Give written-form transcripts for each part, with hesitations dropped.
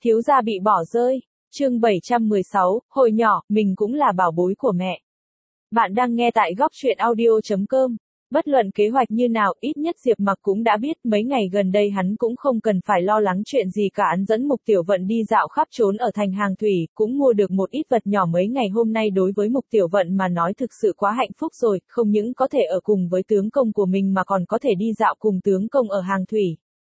Thiếu gia bị bỏ rơi. Chương 716, hồi nhỏ, mình cũng là bảo bối của mẹ. Bạn đang nghe tại góc truyện audio.com. Bất luận kế hoạch như nào, ít nhất Diệp Mặc cũng đã biết, mấy ngày gần đây hắn cũng không cần phải lo lắng chuyện gì cả. Hắn dẫn Mục Tiểu Vận đi dạo khắp trốn ở thành Hàng Thủy, cũng mua được một ít vật nhỏ mấy ngày hôm nay. Đối với Mục Tiểu Vận mà nói thực sự quá hạnh phúc rồi, không những có thể ở cùng với tướng công của mình mà còn có thể đi dạo cùng tướng công ở Hàng Thủy.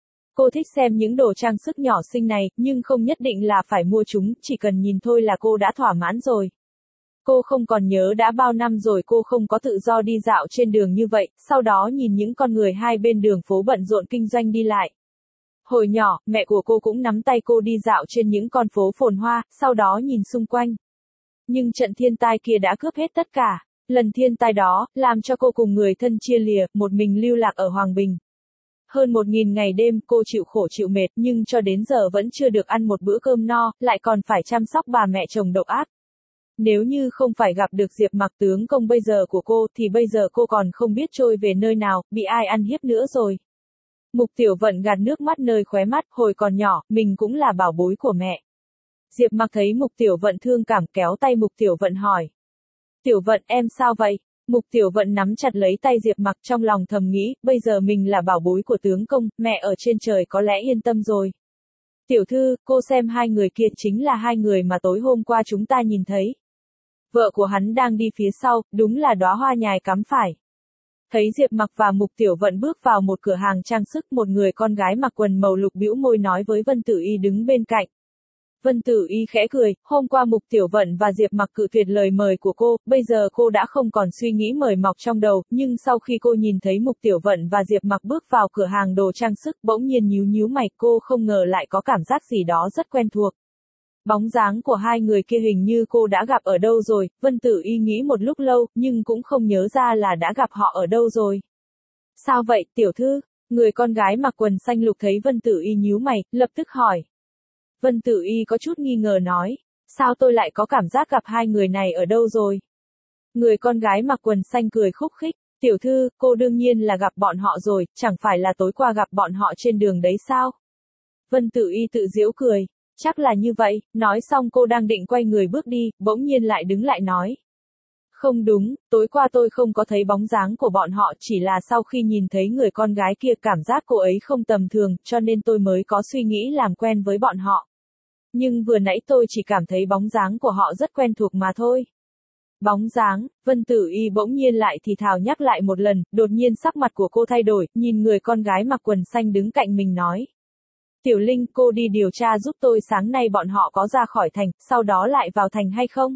Cô thích xem những đồ trang sức nhỏ xinh này, nhưng không nhất định là phải mua chúng, chỉ cần nhìn thôi là cô đã thỏa mãn rồi. Cô không còn nhớ đã bao năm rồi cô không có tự do đi dạo trên đường như vậy, sau đó nhìn những con người hai bên đường phố bận rộn kinh doanh đi lại. Hồi nhỏ, mẹ của cô cũng nắm tay cô đi dạo trên những con phố phồn hoa, sau đó nhìn xung quanh. Nhưng trận thiên tai kia đã cướp hết tất cả. Lần thiên tai đó, làm cho cô cùng người thân chia lìa, một mình lưu lạc ở Hoàng Bình. Hơn 1000 ngày đêm cô chịu khổ chịu mệt nhưng cho đến giờ vẫn chưa được ăn một bữa cơm no, lại còn phải chăm sóc bà mẹ chồng độc ác. Nếu như không phải gặp được Diệp Mặc tướng công bây giờ của cô thì bây giờ cô còn không biết trôi về nơi nào, bị ai ăn hiếp nữa rồi. Mục Tiểu Vận gạt nước mắt nơi khóe mắt, hồi còn nhỏ, mình cũng là bảo bối của mẹ. Diệp Mặc thấy Mục Tiểu Vận thương cảm kéo tay Mục Tiểu Vận hỏi. Tiểu Vận em sao vậy? Mục Tiểu Vận nắm chặt lấy tay Diệp Mặc trong lòng thầm nghĩ, bây giờ mình là bảo bối của tướng công, mẹ ở trên trời có lẽ yên tâm rồi. Tiểu thư, cô xem hai người kia chính là hai người mà tối hôm qua chúng ta nhìn thấy. Vợ của hắn đang đi phía sau, đúng là đóa hoa nhài cắm phải. Thấy Diệp Mặc và Mục Tiểu Vận bước vào một cửa hàng trang sức, một người con gái mặc quần màu lục bĩu môi nói với Vân Tử Y đứng bên cạnh. Vân Tử Y khẽ cười, hôm qua Mục Tiểu Vận và Diệp Mặc cự tuyệt lời mời của cô, bây giờ cô đã không còn suy nghĩ mời mọc trong đầu, nhưng sau khi cô nhìn thấy Mục Tiểu Vận và Diệp Mặc bước vào cửa hàng đồ trang sức, bỗng nhiên nhíu nhíu mày, cô không ngờ lại có cảm giác gì đó rất quen thuộc. Bóng dáng của hai người kia hình như cô đã gặp ở đâu rồi, Vân Tử Y nghĩ một lúc lâu, nhưng cũng không nhớ ra là đã gặp họ ở đâu rồi. Sao vậy, tiểu thư? Người con gái mặc quần xanh lục thấy Vân Tử Y nhíu mày, lập tức hỏi. Vân Tử Y có chút nghi ngờ nói, sao tôi lại có cảm giác gặp hai người này ở đâu rồi? Người con gái mặc quần xanh cười khúc khích, tiểu thư, cô đương nhiên là gặp bọn họ rồi, chẳng phải là tối qua gặp bọn họ trên đường đấy sao? Vân Tử Y tự giễu cười, chắc là như vậy, nói xong cô đang định quay người bước đi, bỗng nhiên lại đứng lại nói. Không đúng, tối qua tôi không có thấy bóng dáng của bọn họ, chỉ là sau khi nhìn thấy người con gái kia cảm giác cô ấy không tầm thường, cho nên tôi mới có suy nghĩ làm quen với bọn họ. Nhưng vừa nãy tôi chỉ cảm thấy bóng dáng của họ rất quen thuộc mà thôi. Bóng dáng, Vân Tử Y bỗng nhiên lại thì thào nhắc lại một lần, đột nhiên sắc mặt của cô thay đổi, nhìn người con gái mặc quần xanh đứng cạnh mình nói. Tiểu Linh, cô đi điều tra giúp tôi sáng nay bọn họ có ra khỏi thành, sau đó lại vào thành hay không?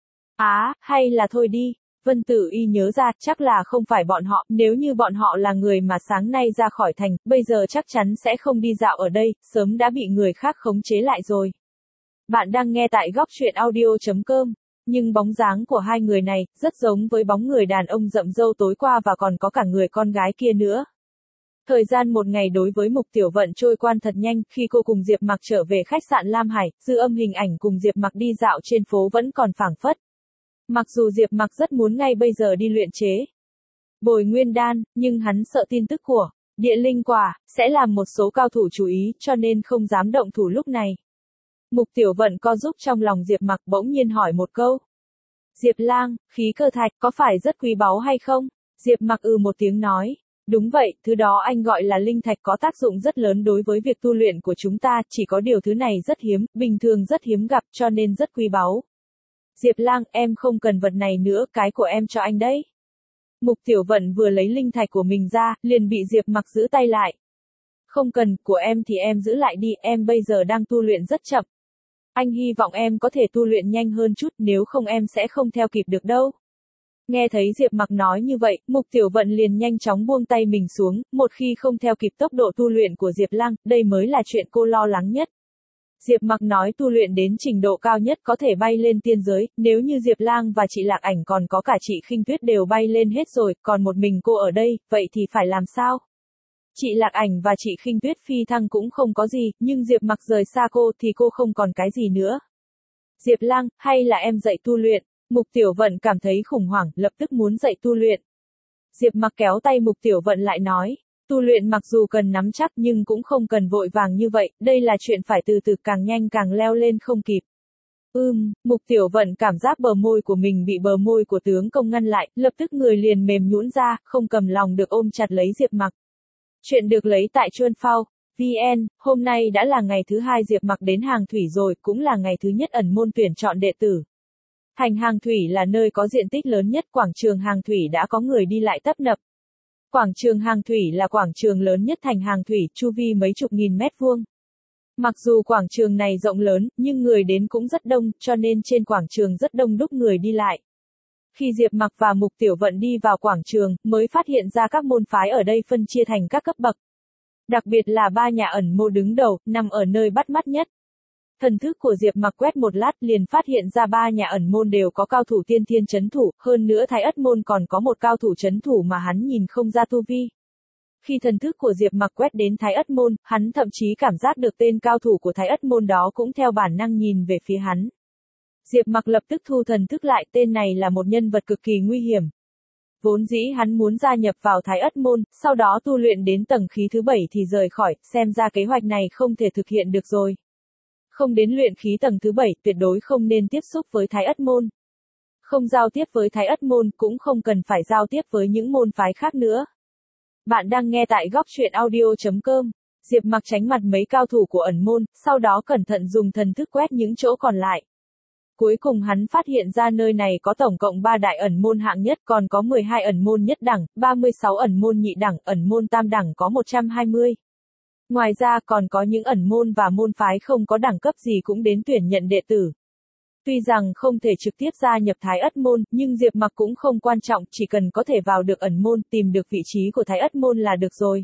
Hay là thôi đi. Vân Tử Y nhớ ra, chắc là không phải bọn họ, nếu như bọn họ là người mà sáng nay ra khỏi thành, bây giờ chắc chắn sẽ không đi dạo ở đây, sớm đã bị người khác khống chế lại rồi. Bạn đang nghe tại góc truyện audio.com, nhưng bóng dáng của hai người này, rất giống với bóng người đàn ông rậm râu tối qua và còn có cả người con gái kia nữa. Thời gian một ngày đối với Mục Tiểu Vận trôi qua thật nhanh, khi cô cùng Diệp Mặc trở về khách sạn Lam Hải, dư âm hình ảnh cùng Diệp Mặc đi dạo trên phố vẫn còn phảng phất. Mặc dù Diệp Mặc rất muốn ngay bây giờ đi luyện chế Bồi Nguyên Đan, nhưng hắn sợ tin tức của Địa Linh Quả sẽ làm một số cao thủ chú ý, cho nên không dám động thủ lúc này. Mục Tiểu Vận co giúp trong lòng Diệp Mặc bỗng nhiên hỏi một câu. Diệp Lang, khí cơ thạch có phải rất quý báu hay không? Diệp Mặc một tiếng nói. Đúng vậy, thứ đó anh gọi là linh thạch có tác dụng rất lớn đối với việc tu luyện của chúng ta, chỉ có điều thứ này rất hiếm, bình thường rất hiếm gặp cho nên rất quý báu. Diệp Lang, em không cần vật này nữa, cái của em cho anh đấy. Mục Tiểu Vận vừa lấy linh thạch của mình ra, liền bị Diệp Mặc giữ tay lại. Không cần, của em thì em giữ lại đi, em bây giờ đang tu luyện rất chậm. Anh hy vọng em có thể tu luyện nhanh hơn chút, nếu không em sẽ không theo kịp được đâu. Nghe thấy Diệp Mặc nói như vậy, Mục Tiểu Vận liền nhanh chóng buông tay mình xuống, một khi không theo kịp tốc độ tu luyện của Diệp Lang, đây mới là chuyện cô lo lắng nhất. Diệp Mặc nói tu luyện đến trình độ cao nhất có thể bay lên tiên giới, nếu như Diệp Lang và chị Lạc Ảnh còn có cả chị Khinh Tuyết đều bay lên hết rồi, còn một mình cô ở đây, vậy thì phải làm sao? Chị Lạc Ảnh và chị Khinh Tuyết phi thăng cũng không có gì, nhưng Diệp Mặc rời xa cô thì cô không còn cái gì nữa. Diệp Lang, hay là em dạy tu luyện? Mục Tiểu Vận cảm thấy khủng hoảng, lập tức muốn dạy tu luyện. Diệp Mặc kéo tay Mục Tiểu Vận lại nói, Tu luyện mặc dù cần nắm chắc nhưng cũng không cần vội vàng như vậy, đây là chuyện phải từ từ càng nhanh càng leo lên không kịp. Mục Tiểu Vận cảm giác bờ môi của mình bị bờ môi của tướng công ngăn lại, lập tức người liền mềm nhũn ra, không cầm lòng được ôm chặt lấy Diệp Mặc. Chuyện được lấy tại Chuan Phao, VN, hôm nay đã là ngày thứ 2 Diệp Mặc đến Hàng Thủy rồi, cũng là ngày thứ nhất ẩn môn tuyển chọn đệ tử. Thành Hàng Thủy là nơi có diện tích lớn nhất quảng trường Hàng Thủy đã có người đi lại tấp nập. Quảng trường Hàng Thủy là quảng trường lớn nhất thành Hàng Thủy, chu vi mấy chục nghìn mét vuông. Mặc dù quảng trường này rộng lớn, nhưng người đến cũng rất đông, cho nên trên quảng trường rất đông đúc người đi lại. Khi Diệp Mặc và Mục Tiểu Vận đi vào quảng trường, mới phát hiện ra các môn phái ở đây phân chia thành các cấp bậc. Đặc biệt là 3 nhà ẩn môn đứng đầu, nằm ở nơi bắt mắt nhất. Thần thức của Diệp Mặc quét một lát liền phát hiện ra 3 nhà ẩn môn đều có cao thủ tiên thiên chấn thủ, hơn nữa Thái Ất môn còn có một cao thủ chấn thủ mà hắn nhìn không ra tu vi. Khi thần thức của Diệp Mặc quét đến Thái Ất môn, hắn thậm chí cảm giác được tên cao thủ của Thái Ất môn đó cũng theo bản năng nhìn về phía hắn. Diệp Mặc lập tức thu thần thức lại, tên này là một nhân vật cực kỳ nguy hiểm. Vốn dĩ hắn muốn gia nhập vào Thái Ất môn, sau đó tu luyện đến tầng khí thứ 7 thì rời khỏi, xem ra kế hoạch này không thể thực hiện được rồi. Không đến luyện khí tầng thứ 7, tuyệt đối không nên tiếp xúc với Thái Ất môn. Không giao tiếp với Thái Ất môn, cũng không cần phải giao tiếp với những môn phái khác nữa. Bạn đang nghe tại góc truyện audio.com. Diệp Mặc tránh mặt mấy cao thủ của ẩn môn, sau đó cẩn thận dùng thần thức quét những chỗ còn lại. Cuối cùng hắn phát hiện ra nơi này có tổng cộng 3 đại ẩn môn hạng nhất, còn có 12 ẩn môn nhất đẳng, 36 ẩn môn nhị đẳng, ẩn môn tam đẳng có 120. Ngoài ra còn có những ẩn môn và môn phái không có đẳng cấp gì cũng đến tuyển nhận đệ tử. Tuy rằng không thể trực tiếp gia nhập Thái Ất môn, nhưng Diệp Mặc cũng không quan trọng, chỉ cần có thể vào được ẩn môn, tìm được vị trí của Thái Ất môn là được rồi.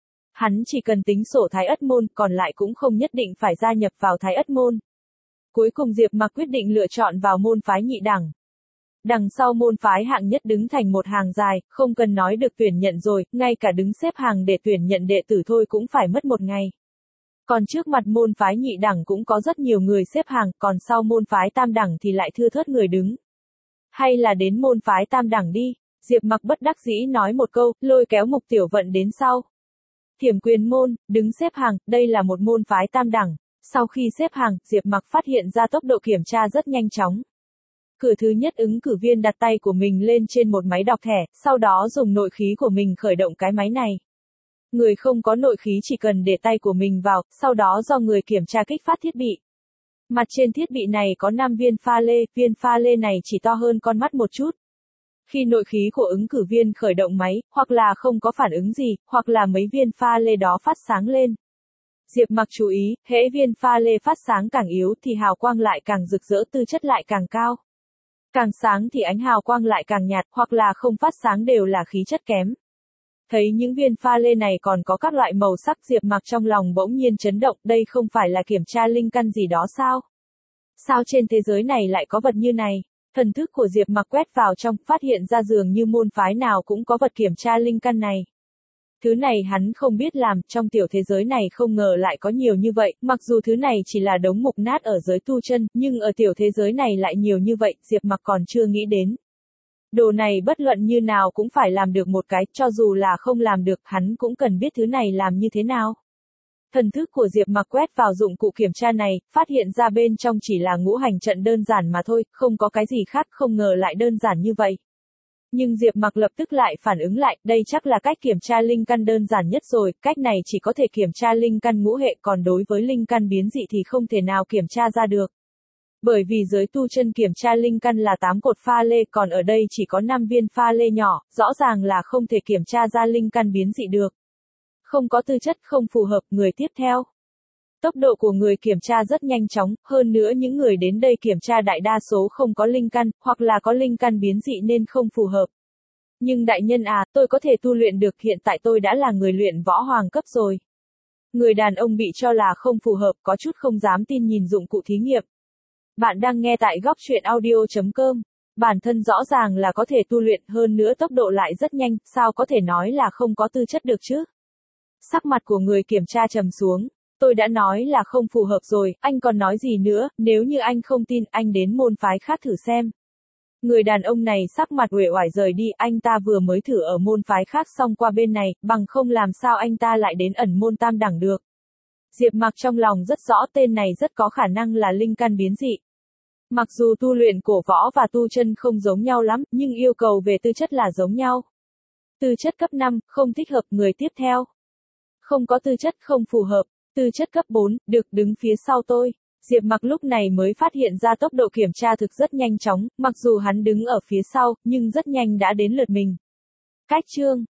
Hắn chỉ cần tính sổ Thái Ất môn, còn lại cũng không nhất định phải gia nhập vào Thái Ất môn. Cuối cùng Diệp Mặc quyết định lựa chọn vào môn phái nhị đẳng. Đằng sau môn phái hạng nhất đứng thành một hàng dài, không cần nói được tuyển nhận rồi, ngay cả đứng xếp hàng để tuyển nhận đệ tử thôi cũng phải mất một ngày. Còn trước mặt môn phái nhị đẳng cũng có rất nhiều người xếp hàng, còn sau môn phái tam đẳng thì lại thưa thớt người đứng. Hay là đến môn phái tam đẳng đi, Diệp Mặc bất đắc dĩ nói một câu, lôi kéo Mục Tiểu Vận đến sau. Thiểm Quyền môn, đứng xếp hàng, đây là một môn phái tam đẳng. Sau khi xếp hàng, Diệp Mặc phát hiện ra tốc độ kiểm tra rất nhanh chóng. Cửa thứ nhất ứng cử viên đặt tay của mình lên trên một máy đọc thẻ, sau đó dùng nội khí của mình khởi động cái máy này. Người không có nội khí chỉ cần để tay của mình vào, sau đó do người kiểm tra kích phát thiết bị. Mặt trên thiết bị này có 5 viên pha lê này chỉ to hơn con mắt một chút. Khi nội khí của ứng cử viên khởi động máy, hoặc là không có phản ứng gì, hoặc là mấy viên pha lê đó phát sáng lên. Diệp Mặc chú ý, hễ viên pha lê phát sáng càng yếu thì hào quang lại càng rực rỡ, tư chất lại càng cao. Càng sáng thì ánh hào quang lại càng nhạt, hoặc là không phát sáng đều là khí chất kém. Thấy những viên pha lê này còn có các loại màu sắc, Diệp Mặc trong lòng bỗng nhiên chấn động, đây không phải là kiểm tra linh căn gì đó sao? Sao trên thế giới này lại có vật như này? Thần thức của Diệp Mặc quét vào trong, phát hiện ra dường như môn phái nào cũng có vật kiểm tra linh căn này. Thứ này hắn không biết làm, trong tiểu thế giới này không ngờ lại có nhiều như vậy, mặc dù thứ này chỉ là đống mục nát ở giới tu chân, nhưng ở tiểu thế giới này lại nhiều như vậy, Diệp Mặc còn chưa nghĩ đến. Đồ này bất luận như nào cũng phải làm được một cái, cho dù là không làm được, hắn cũng cần biết thứ này làm như thế nào. Thần thức của Diệp Mặc quét vào dụng cụ kiểm tra này, phát hiện ra bên trong chỉ là ngũ hành trận đơn giản mà thôi, không có cái gì khác, không ngờ lại đơn giản như vậy. Nhưng Diệp Mặc lập tức lại phản ứng lại, đây chắc là cách kiểm tra linh căn đơn giản nhất rồi, cách này chỉ có thể kiểm tra linh căn ngũ hệ, còn đối với linh căn biến dị thì không thể nào kiểm tra ra được. Bởi vì giới tu chân kiểm tra linh căn là 8 cột pha lê, còn ở đây chỉ có 5 viên pha lê nhỏ, rõ ràng là không thể kiểm tra ra linh căn biến dị được. Không có tư chất, không phù hợp, người tiếp theo. Tốc độ của người kiểm tra rất nhanh chóng, hơn nữa những người đến đây kiểm tra đại đa số không có linh căn, hoặc là có linh căn biến dị nên không phù hợp. Nhưng đại nhân à, tôi có thể tu luyện được, hiện tại tôi đã là người luyện võ hoàng cấp rồi. Người đàn ông bị cho là không phù hợp, có chút không dám tin nhìn dụng cụ thí nghiệm. Bạn đang nghe tại góc truyện audio.com. Bản thân rõ ràng là có thể tu luyện, hơn nữa tốc độ lại rất nhanh, sao có thể nói là không có tư chất được chứ? Sắc mặt của người kiểm tra trầm xuống. Tôi đã nói là không phù hợp rồi, anh còn nói gì nữa, nếu như anh không tin, anh đến môn phái khác thử xem. Người đàn ông này sắc mặt uể oải rời đi, anh ta vừa mới thử ở môn phái khác xong qua bên này, bằng không làm sao anh ta lại đến ẩn môn tam đẳng được. Diệp Mặc trong lòng rất rõ tên này rất có khả năng là linh căn biến dị. Mặc dù tu luyện cổ võ và tu chân không giống nhau lắm, nhưng yêu cầu về tư chất là giống nhau. Tư chất cấp 5, không thích hợp. Người tiếp theo. Không có tư chất, không phù hợp. Tư chất cấp 4, được, đứng phía sau tôi. Diệp Mặc lúc này mới phát hiện ra tốc độ kiểm tra thực rất nhanh chóng, mặc dù hắn đứng ở phía sau, nhưng rất nhanh đã đến lượt mình. Cách chương